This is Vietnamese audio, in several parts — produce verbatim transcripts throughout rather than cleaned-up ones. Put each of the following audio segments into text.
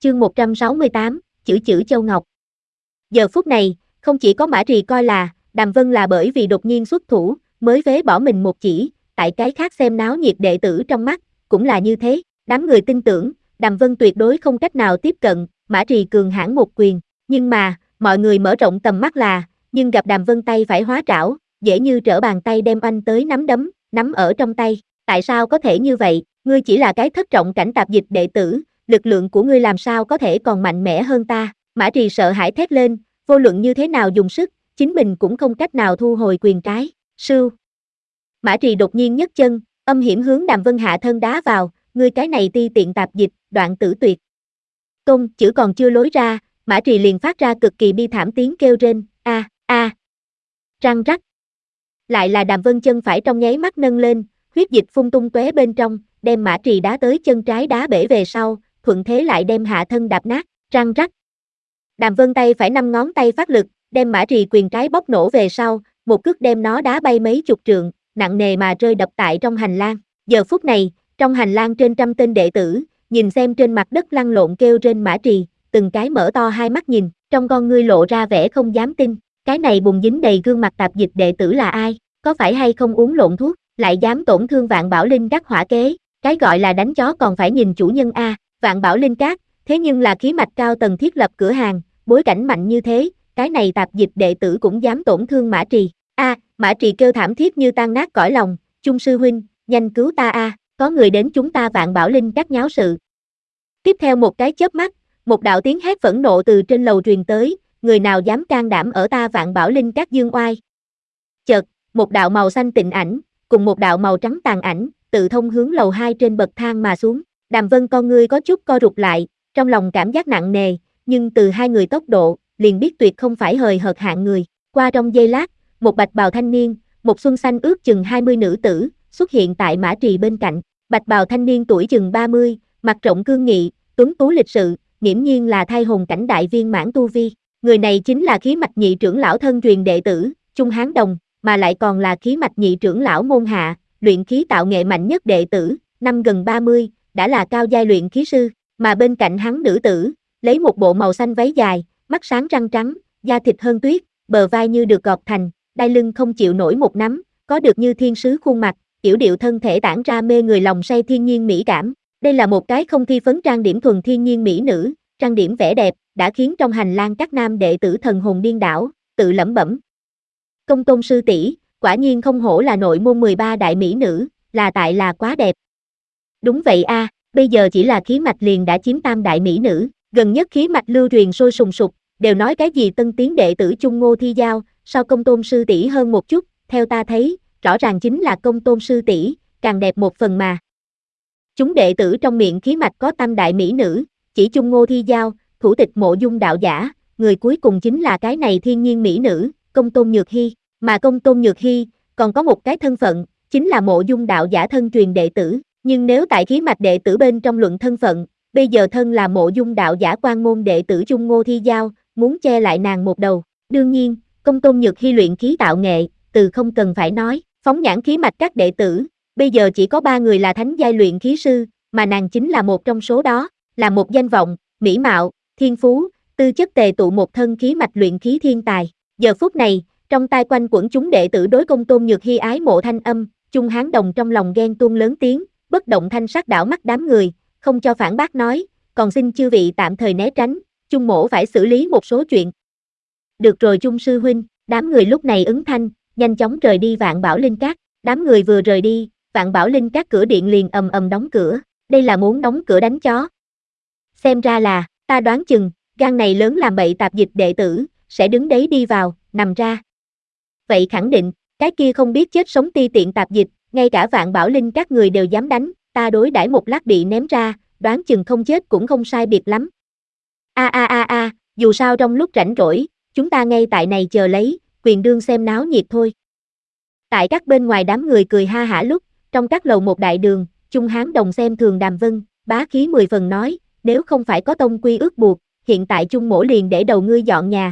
Chương một trăm sáu mươi tám, chữ chữ Châu Ngọc. Giờ phút này, không chỉ có Mã Trì coi là, Đàm Vân là bởi vì đột nhiên xuất thủ, mới phế bỏ mình một chỉ, tại cái khác xem náo nhiệt đệ tử trong mắt, cũng là như thế, đám người tin tưởng, Đàm Vân tuyệt đối không cách nào tiếp cận, Mã Trì cường hãn một quyền, nhưng mà, mọi người mở rộng tầm mắt là, nhưng gặp Đàm Vân tay phải hóa trảo, dễ như trở bàn tay đem anh tới nắm đấm, nắm ở trong tay, tại sao có thể như vậy, ngươi chỉ là cái thất trọng cảnh tạp dịch đệ tử, lực lượng của ngươi làm sao có thể còn mạnh mẽ hơn ta, Mã Trì sợ hãi thét lên, vô luận như thế nào dùng sức, chính mình cũng không cách nào thu hồi quyền trái, sưu. Mã Trì đột nhiên nhấc chân, âm hiểm hướng Đàm Vân hạ thân đá vào, ngươi cái này ti tiện tạp dịch, đoạn tử tuyệt. Tôn, chữ còn chưa lối ra, Mã Trì liền phát ra cực kỳ bi thảm tiếng kêu rên, a, a. Răng rắc. Lại là Đàm Vân chân phải trong nháy mắt nâng lên, huyết dịch phun tung tóe bên trong, đem Mã Trì đá tới chân trái đá bể về sau, thuận thế lại đem hạ thân đạp nát, răng rắc. Đàm Vân tay phải năm ngón tay phát lực, đem Mã Trì quyền trái bóc nổ về sau, một cước đem nó đá bay mấy chục trượng, nặng nề mà rơi đập tại trong hành lang. Giờ phút này, trong hành lang trên trăm tên đệ tử, nhìn xem trên mặt đất lăn lộn kêu trên Mã Trì, từng cái mở to hai mắt nhìn, trong con ngươi lộ ra vẻ không dám tin, cái này bùn dính đầy gương mặt tạp dịch đệ tử là ai, có phải hay không uống lộn thuốc, lại dám tổn thương Vạn Bảo Linh Các hỏa kế, cái gọi là đánh chó còn phải nhìn chủ nhân a, Vạn Bảo Linh Các, thế nhưng là khí mạch cao tầng thiết lập cửa hàng, bối cảnh mạnh như thế, cái này tạp dịch đệ tử cũng dám tổn thương Mã Trì. A, Mã Trì kêu thảm thiết như tan nát cõi lòng, Chung sư huynh, nhanh cứu ta a, có người đến chúng ta Vạn Bảo Linh Các nháo sự. Tiếp theo một cái chớp mắt, một đạo tiếng hét phẫn nộ từ trên lầu truyền tới, người nào dám can đảm ở ta Vạn Bảo Linh Các dương oai. Chợt, một đạo màu xanh tịnh ảnh, cùng một đạo màu trắng tàn ảnh, tự thông hướng lầu hai trên bậc thang mà xuống. Đàm Vân con ngươi có chút co rụt lại, trong lòng cảm giác nặng nề, nhưng từ hai người tốc độ, liền biết tuyệt không phải hời hợt hạng người. Qua trong giây lát, một bạch bào thanh niên, một xuân xanh ước chừng hai mươi nữ tử, xuất hiện tại Mã Trì bên cạnh. Bạch bào thanh niên tuổi chừng ba mươi, mặt rộng cương nghị, tuấn tú lịch sự, nghiễm nhiên là thai hồn cảnh đại viên mãn tu vi. Người này chính là khí mạch nhị trưởng lão thân truyền đệ tử, Chung Hán Đồng, mà lại còn là khí mạch nhị trưởng lão môn hạ, luyện khí tạo nghệ mạnh nhất đệ tử, năm gần ba mươi, đã là cao giai luyện khí sư, mà bên cạnh hắn nữ tử, lấy một bộ màu xanh váy dài, mắt sáng răng trắng, da thịt hơn tuyết, bờ vai như được gọt thành, đai lưng không chịu nổi một nắm, có được như thiên sứ khuôn mặt, yểu điệu thân thể tản ra mê người lòng say thiên nhiên mỹ cảm. Đây là một cái không thi phấn trang điểm thuần thiên nhiên mỹ nữ, trang điểm vẻ đẹp, đã khiến trong hành lang các nam đệ tử thần hồn điên đảo, tự lẩm bẩm. Công tôn sư tỷ, quả nhiên không hổ là nội môn mười ba đại mỹ nữ, là tại là quá đẹp. Đúng vậy a, à, bây giờ chỉ là khí mạch liền đã chiếm tam đại mỹ nữ, gần nhất khí mạch lưu truyền sôi sùng sục, đều nói cái gì tân tiến đệ tử Chung Ngô Thi Giao, so công tôn sư tỷ hơn một chút, theo ta thấy, rõ ràng chính là công tôn sư tỷ, càng đẹp một phần mà. Chúng đệ tử trong miệng khí mạch có tam đại mỹ nữ, chỉ Chung Ngô Thi Giao, thủ tịch Mộ Dung đạo giả, người cuối cùng chính là cái này thiên nhiên mỹ nữ, Công Tôn Nhược Hy, mà Công Tôn Nhược Hy còn có một cái thân phận, chính là Mộ Dung đạo giả thân truyền đệ tử, nhưng nếu tại khí mạch đệ tử bên trong luận thân phận, bây giờ thân là Mộ Dung đạo giả quan môn đệ tử Chung Ngô Thi Giao, muốn che lại nàng một đầu. Đương nhiên, Công Tôn Nhược Hy luyện khí tạo nghệ, từ không cần phải nói, phóng nhãn khí mạch các đệ tử, bây giờ chỉ có ba người là thánh giai luyện khí sư, mà nàng chính là một trong số đó, là một danh vọng, mỹ mạo, thiên phú, tư chất tề tụ một thân khí mạch luyện khí thiên tài. Giờ phút này, trong tai quanh quẩn chúng đệ tử đối Công Tôn Nhược Hy ái mộ thanh âm, Chung Hán Đồng trong lòng ghen tuông lớn tiếng, bất động thanh sắc đảo mắt đám người, không cho phản bác nói, còn xin chư vị tạm thời né tránh, Chung mỗ phải xử lý một số chuyện. Được rồi Chung sư huynh, đám người lúc này ứng thanh, nhanh chóng rời đi Vạn Bảo Linh Các, đám người vừa rời đi, Vạn Bảo Linh Các cửa điện liền ầm ầm đóng cửa, đây là muốn đóng cửa đánh chó. Xem ra là, ta đoán chừng, gan này lớn làm bậy tạp dịch đệ tử, sẽ đứng đấy đi vào, nằm ra. Vậy khẳng định, cái kia không biết chết sống ti tiện tạp dịch, ngay cả Vạn Bảo Linh các người đều dám đánh, ta đối đãi một lát bị ném ra, đoán chừng không chết cũng không sai biệt lắm. A a a a, dù sao trong lúc rảnh rỗi, chúng ta ngay tại này chờ lấy, quyền đương xem náo nhiệt thôi. Tại các bên ngoài đám người cười ha hả lúc, trong các lầu một đại đường, Chung Hán Đồng xem thường Đàm Vân, bá khí mười phần nói, nếu không phải có tông quy ước buộc, hiện tại Chung mỗ liền để đầu ngươi dọn nhà.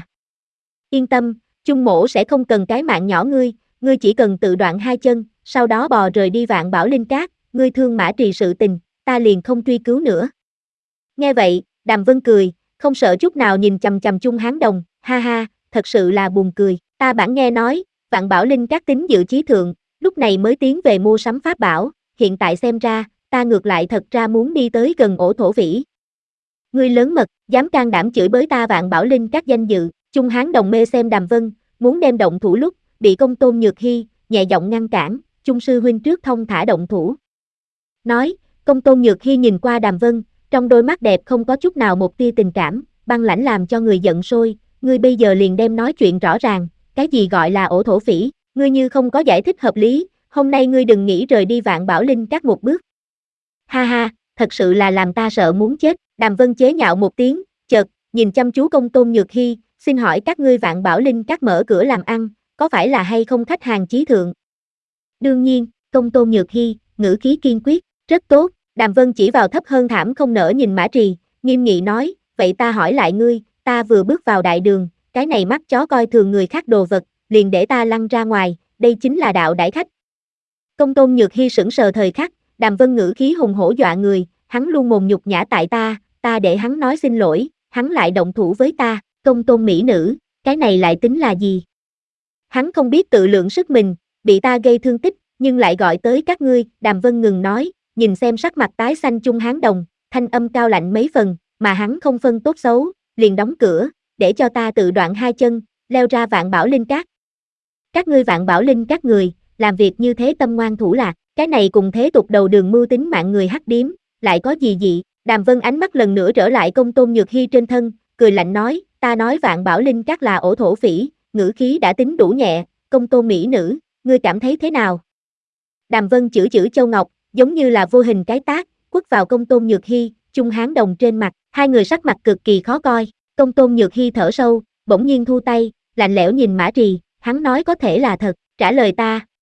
Yên tâm, Chung mỗ sẽ không cần cái mạng nhỏ ngươi, ngươi chỉ cần tự đoạn hai chân, sau đó bò rời đi Vạn Bảo Linh Các, ngươi thương Mã Trì sự tình, ta liền không truy cứu nữa. Nghe vậy, Đàm Vân cười, không sợ chút nào nhìn chằm chằm Chung Hán Đồng, ha ha, thật sự là buồn cười, ta bản nghe nói, Vạn Bảo Linh các tính dự chí thượng, lúc này mới tiến về mua sắm pháp bảo, hiện tại xem ra, ta ngược lại thật ra muốn đi tới gần ổ thổ phỉ. Ngươi lớn mật, dám can đảm chửi bới ta Vạn Bảo Linh các danh dự, Chung Hán Đồng mê xem Đàm Vân, muốn đem động thủ lúc, bị Công Tôn Nhược Hy, nhẹ giọng ngăn cản, Chung sư huynh trước thông thả động thủ. Nói, Công Tôn Nhược Hy nhìn qua Đàm Vân, trong đôi mắt đẹp không có chút nào một tia tình cảm, băng lãnh làm cho người giận sôi, ngươi bây giờ liền đem nói chuyện rõ ràng, cái gì gọi là ổ thổ phỉ, ngươi như không có giải thích hợp lý, hôm nay ngươi đừng nghĩ rời đi Vạn Bảo Linh các một bước. Ha ha, thật sự là làm ta sợ muốn chết, Đàm Vân chế nhạo một tiếng, chợt, nhìn chăm chú Công Tôn Nhược Hy, xin hỏi các ngươi Vạn Bảo Linh các mở cửa làm ăn, có phải là hay không khách hàng chí thượng? Đương nhiên, Công Tôn Nhược Hy, ngữ khí kiên quyết, rất tốt, Đàm Vân chỉ vào thấp hơn thảm không nỡ nhìn Mã Trì, nghiêm nghị nói, vậy ta hỏi lại ngươi, ta vừa bước vào đại đường, cái này mắt chó coi thường người khác đồ vật, liền để ta lăn ra ngoài, đây chính là đạo đãi khách. Công Tôn Nhược Hy sững sờ thời khắc, Đàm Vân ngữ khí hùng hổ dọa người, hắn luôn mồm nhục nhã tại ta, ta để hắn nói xin lỗi, hắn lại động thủ với ta, Công Tôn mỹ nữ, cái này lại tính là gì? Hắn không biết tự lượng sức mình, bị ta gây thương tích, nhưng lại gọi tới các ngươi, Đàm Vân ngừng nói, nhìn xem sắc mặt tái xanh Chung Hán Đồng, thanh âm cao lạnh mấy phần, mà hắn không phân tốt xấu, liền đóng cửa, để cho ta tự đoạn hai chân, leo ra Vạn Bảo Linh các. Các ngươi Vạn Bảo Linh các người, làm việc như thế tâm ngoan thủ lạc, cái này cùng thế tục đầu đường mưu tính mạng người hắc điếm, lại có gì dị, Đàm Vân ánh mắt lần nữa trở lại Công Tôn Nhược Hy trên thân, cười lạnh nói, ta nói Vạn Bảo Linh các là ổ thổ phỉ, ngữ khí đã tính đủ nhẹ, Công Tôn mỹ nữ, ngươi cảm thấy thế nào? Đàm Vân chửi chửi Châu Ngọc, giống như là vô hình cái tát, quất vào Công Tôn Nhược Hy, Chung Hán Đồng trên mặt, hai người sắc mặt cực kỳ khó coi, Công Tôn Nhược Hy thở sâu, bỗng nhiên thu tay, lạnh lẽo nhìn Mã Trì, hắn nói có thể là thật, trả lời ta,